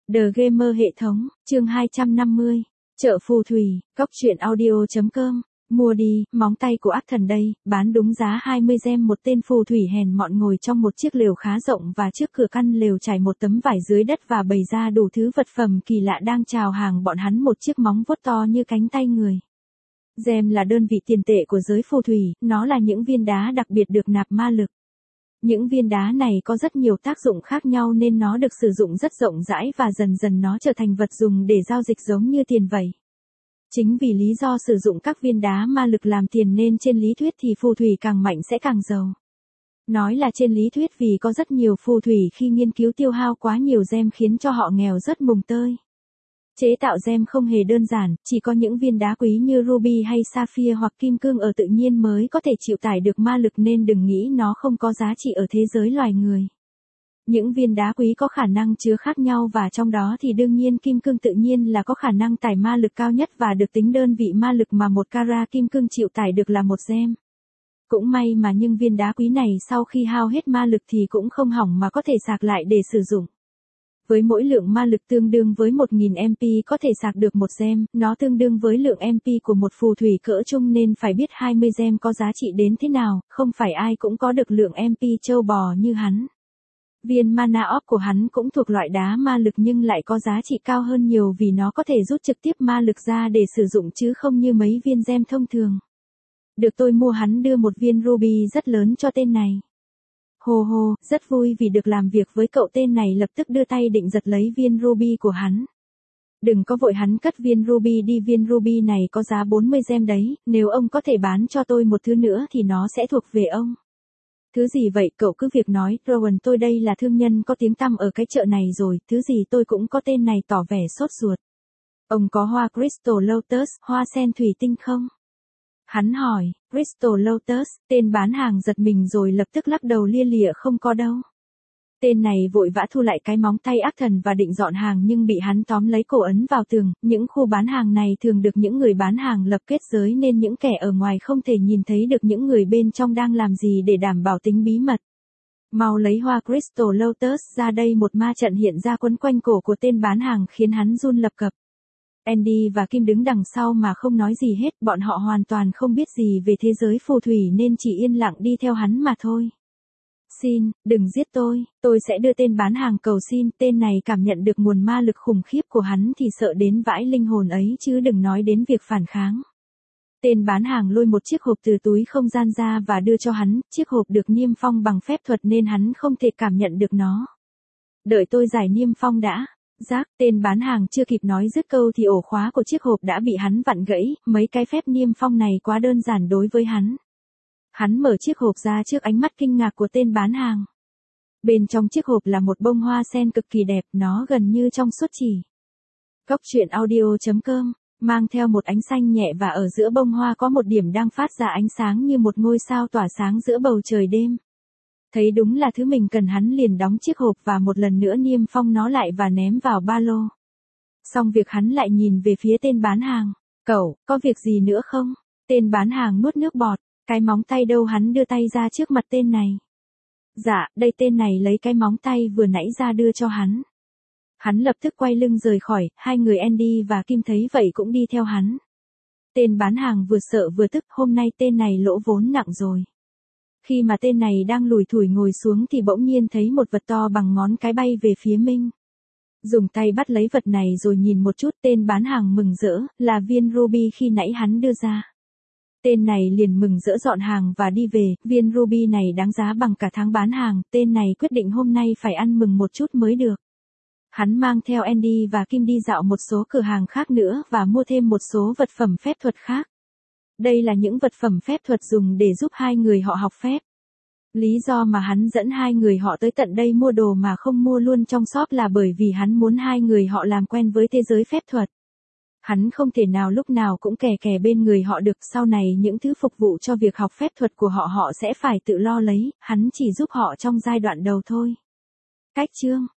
The Gamer hệ thống, chương 250, chợ phù thủy, cóc truyện audio.com, mua đi, móng tay của ác thần đây, bán đúng giá 20 gem. Một tên phù thủy hèn mọn ngồi trong một chiếc lều khá rộng và trước cửa căn lều trải một tấm vải dưới đất và bày ra đủ thứ vật phẩm kỳ lạ đang chào hàng bọn hắn. Một chiếc móng vuốt to như cánh tay người. Gem là đơn vị tiền tệ của giới phù thủy, nó là những viên đá đặc biệt được nạp ma lực. Những viên đá này có rất nhiều tác dụng khác nhau nên nó được sử dụng rất rộng rãi và dần dần nó trở thành vật dùng để giao dịch giống như tiền vậy. Chính vì lý do sử dụng các viên đá ma lực làm tiền nên trên lý thuyết thì phù thủy càng mạnh sẽ càng giàu. Nói là trên lý thuyết vì có rất nhiều phù thủy khi nghiên cứu tiêu hao quá nhiều gem khiến cho họ nghèo rất mùng tơi. Chế tạo gem không hề đơn giản, chỉ có những viên đá quý như ruby hay sapphire hoặc kim cương ở tự nhiên mới có thể chịu tải được ma lực nên đừng nghĩ nó không có giá trị ở thế giới loài người. Những viên đá quý có khả năng chứa khác nhau và trong đó thì đương nhiên kim cương tự nhiên là có khả năng tải ma lực cao nhất và được tính đơn vị ma lực mà một carat kim cương chịu tải được là một gem. Cũng may mà những viên đá quý này sau khi hao hết ma lực thì cũng không hỏng mà có thể sạc lại để sử dụng. Với mỗi lượng ma lực tương đương với 1000 MP có thể sạc được một gem, nó tương đương với lượng MP của một phù thủy cỡ trung nên phải biết 20 gem có giá trị đến thế nào, không phải ai cũng có được lượng MP trâu bò như hắn. Viên mana orb của hắn cũng thuộc loại đá ma lực nhưng lại có giá trị cao hơn nhiều vì nó có thể rút trực tiếp ma lực ra để sử dụng chứ không như mấy viên gem thông thường. Được tôi mua hắn đưa một viên ruby rất lớn cho tên này. Hồ hồ, rất vui vì được làm việc với cậu. Tên này lập tức đưa tay định giật lấy viên ruby của hắn. Đừng có vội, hắn cất viên ruby đi, viên ruby này có giá 40 gem đấy, nếu ông có thể bán cho tôi một thứ nữa thì nó sẽ thuộc về ông. Thứ gì vậy, cậu cứ việc nói, Rowan, tôi đây là thương nhân có tiếng tăm ở cái chợ này rồi, thứ gì tôi cũng có. Tên này tỏ vẻ sốt ruột. Ông có hoa Crystal Lotus, hoa sen thủy tinh không? Hắn hỏi, Crystal Lotus, tên bán hàng giật mình rồi lập tức lắc đầu lia lịa, không có đâu. Tên này vội vã thu lại cái móng tay ác thần và định dọn hàng nhưng bị hắn tóm lấy cổ ấn vào tường. Những khu bán hàng này thường được những người bán hàng lập kết giới nên những kẻ ở ngoài không thể nhìn thấy được những người bên trong đang làm gì để đảm bảo tính bí mật. Mau lấy hoa Crystal Lotus ra đây. Một ma trận hiện ra quấn quanh cổ của tên bán hàng khiến hắn run lập cập. Andy và Kim đứng đằng sau mà không nói gì hết, bọn họ hoàn toàn không biết gì về thế giới phù thủy nên chỉ yên lặng đi theo hắn mà thôi. Xin, đừng giết tôi sẽ đưa. Tên bán hàng cầu xin. Tên này cảm nhận được nguồn ma lực khủng khiếp của hắn thì sợ đến vãi linh hồn ấy chứ đừng nói đến việc phản kháng. Tên bán hàng lôi một chiếc hộp từ túi không gian ra và đưa cho hắn, chiếc hộp được niêm phong bằng phép thuật nên hắn không thể cảm nhận được nó. Đợi tôi giải niêm phong đã. Rác, tên bán hàng chưa kịp nói dứt câu thì ổ khóa của chiếc hộp đã bị hắn vặn gãy, mấy cái phép niêm phong này quá đơn giản đối với hắn. Hắn mở chiếc hộp ra trước ánh mắt kinh ngạc của tên bán hàng. Bên trong chiếc hộp là một bông hoa sen cực kỳ đẹp, nó gần như trong suốt chỉ. Cóc truyện audio.com, mang theo một ánh xanh nhẹ và ở giữa bông hoa có một điểm đang phát ra ánh sáng như một ngôi sao tỏa sáng giữa bầu trời đêm. Thấy đúng là thứ mình cần, hắn liền đóng chiếc hộp và một lần nữa niêm phong nó lại và ném vào ba lô. Xong việc hắn lại nhìn về phía tên bán hàng. Cậu, có việc gì nữa không? Tên bán hàng nuốt nước bọt. Cái móng tay đâu? Hắn đưa tay ra trước mặt tên này. Dạ, đây. Tên này lấy cái móng tay vừa nãy ra đưa cho hắn. Hắn lập tức quay lưng rời khỏi, hai người Andy và Kim thấy vậy cũng đi theo hắn. Tên bán hàng vừa sợ vừa tức, hôm nay tên này lỗ vốn nặng rồi. Khi mà tên này đang lủi thủi ngồi xuống thì bỗng nhiên thấy một vật to bằng ngón cái bay về phía mình. Dùng tay bắt lấy vật này rồi nhìn một chút, tên bán hàng mừng rỡ, là viên ruby khi nãy hắn đưa ra. Tên này liền mừng rỡ dọn hàng và đi về, viên ruby này đáng giá bằng cả tháng bán hàng, tên này quyết định hôm nay phải ăn mừng một chút mới được. Hắn mang theo Andy và Kim đi dạo một số cửa hàng khác nữa và mua thêm một số vật phẩm phép thuật khác. Đây là những vật phẩm phép thuật dùng để giúp hai người họ học phép. Lý do mà hắn dẫn hai người họ tới tận đây mua đồ mà không mua luôn trong shop là bởi vì hắn muốn hai người họ làm quen với thế giới phép thuật. Hắn không thể nào lúc nào cũng kè bên người họ được, sau này những thứ phục vụ cho việc học phép thuật của họ sẽ phải tự lo lấy, hắn chỉ giúp họ trong giai đoạn đầu thôi. Cách chương